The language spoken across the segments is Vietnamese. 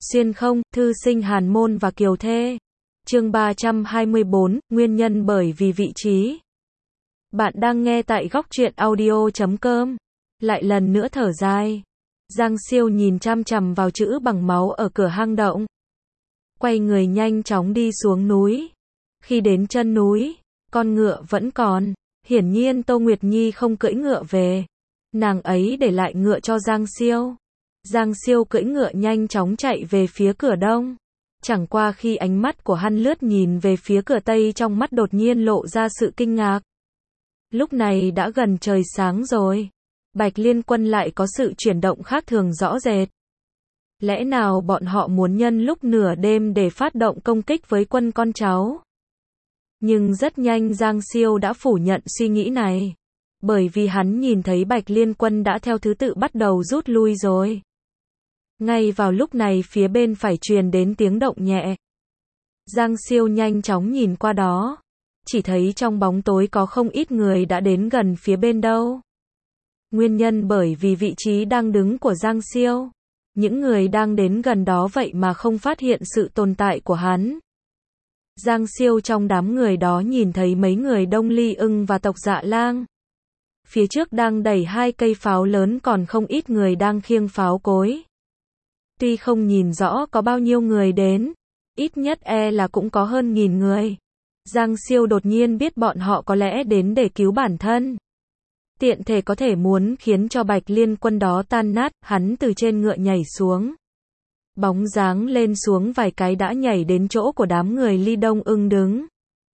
Xuyên không, thư sinh Hàn Môn và Kiều Thê. Chương 324, nguyên nhân bởi vì vị trí. Bạn đang nghe tại góc truyện audio.com. Lại lần nữa thở dài. Giang Siêu nhìn chằm chằm vào chữ bằng máu ở cửa hang động. Quay người nhanh chóng đi xuống núi. Khi đến chân núi, con ngựa vẫn còn. Hiển nhiên Tô Nguyệt Nhi không cưỡi ngựa về. Nàng ấy để lại ngựa cho Giang Siêu. Giang Siêu cưỡi ngựa nhanh chóng chạy về phía cửa đông. Chẳng qua khi ánh mắt của hắn lướt nhìn về phía cửa tây, trong mắt đột nhiên lộ ra sự kinh ngạc. Lúc này đã gần trời sáng rồi. Bạch Liên Quân lại có sự chuyển động khác thường rõ rệt. Lẽ nào bọn họ muốn nhân lúc nửa đêm để phát động công kích với quân con cháu? Nhưng rất nhanh Giang Siêu đã phủ nhận suy nghĩ này. Bởi vì hắn nhìn thấy Bạch Liên Quân đã theo thứ tự bắt đầu rút lui rồi. Ngay vào lúc này phía bên phải truyền đến tiếng động nhẹ. Giang Siêu nhanh chóng nhìn qua đó. Chỉ thấy trong bóng tối có không ít người đã đến gần phía bên đâu. Nguyên nhân bởi vì vị trí đang đứng của Giang Siêu. Những người đang đến gần đó vậy mà không phát hiện sự tồn tại của hắn. Giang Siêu trong đám người đó nhìn thấy mấy người Đông Ly Ưng và Tộc Dạ Lang. Phía trước đang đẩy 2 cây pháo lớn, còn không ít người đang khiêng pháo cối. Tuy không nhìn rõ có bao nhiêu người đến, ít nhất là cũng có hơn 1000 người. Giang Siêu đột nhiên biết bọn họ có lẽ đến để cứu bản thân. Tiện thể có thể muốn khiến cho Bạch Liên Quân đó tan nát, hắn từ trên ngựa nhảy xuống. Bóng dáng lên xuống vài cái đã nhảy đến chỗ của đám người Ly Đông Ưng đứng.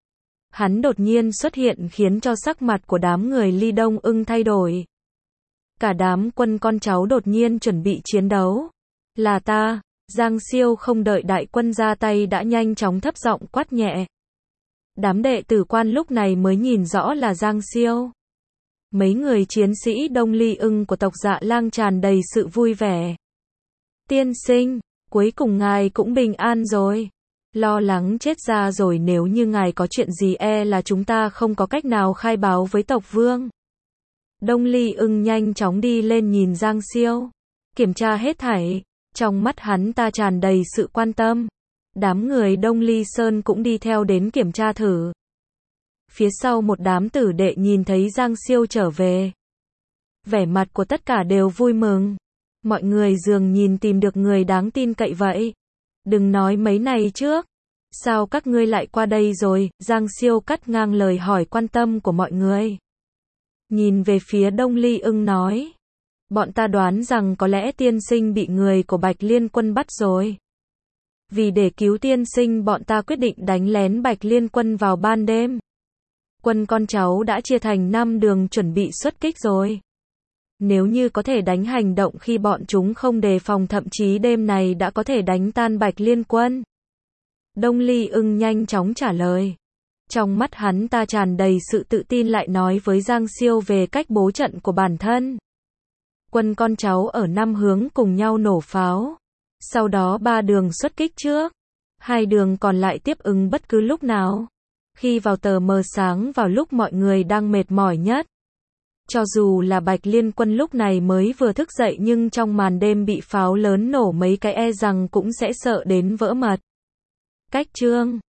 Hắn đột nhiên xuất hiện khiến cho sắc mặt của đám người Ly Đông Ưng thay đổi. Cả đám quân con cháu đột nhiên chuẩn bị chiến đấu. Là ta. Giang Siêu không đợi đại quân ra tay đã nhanh chóng thấp giọng quát nhẹ. Đám đệ tử quan lúc này mới nhìn rõ là Giang Siêu. Mấy người chiến sĩ Đông Ly Ưng của Tộc Dạ Lang tràn đầy sự vui vẻ. Tiên sinh, cuối cùng ngài cũng bình an rồi. Lo lắng chết ra rồi, nếu như ngài có chuyện gì là chúng ta không có cách nào khai báo với tộc vương. Đông Ly Ưng nhanh chóng đi lên nhìn Giang Siêu. Kiểm tra hết thảy. Trong mắt hắn ta tràn đầy sự quan tâm. Đám người Đông Ly Sơn cũng đi theo đến kiểm tra thử. Phía sau một đám tử đệ nhìn thấy Giang Siêu trở về. Vẻ mặt của tất cả đều vui mừng. Mọi người dường nhìn tìm được người đáng tin cậy vậy. Đừng nói mấy này trước. Sao các ngươi lại qua đây rồi? Giang Siêu cắt ngang lời hỏi quan tâm của mọi người. Nhìn về phía Đông Ly Ưng nói. Bọn ta đoán rằng có lẽ tiên sinh bị người của Bạch Liên Quân bắt rồi. Vì để cứu tiên sinh, bọn ta quyết định đánh lén Bạch Liên Quân vào ban đêm. Quân con cháu đã chia thành 5 đường chuẩn bị xuất kích rồi. Nếu như có thể đánh hành động khi bọn chúng không đề phòng, thậm chí đêm này đã có thể đánh tan Bạch Liên Quân. Đông Ly Ưng nhanh chóng trả lời. Trong mắt hắn ta tràn đầy sự tự tin, lại nói với Giang Siêu về cách bố trận của bản thân. Quân con cháu ở 5 hướng cùng nhau nổ pháo. Sau đó 3 đường xuất kích trước. 2 đường còn lại tiếp ứng bất cứ lúc nào. Khi vào tờ mờ sáng, vào lúc mọi người đang mệt mỏi nhất. Cho dù là Bạch Liên Quân lúc này mới vừa thức dậy, nhưng trong màn đêm bị pháo lớn nổ mấy cái rằng cũng sẽ sợ đến vỡ mật. Cách chương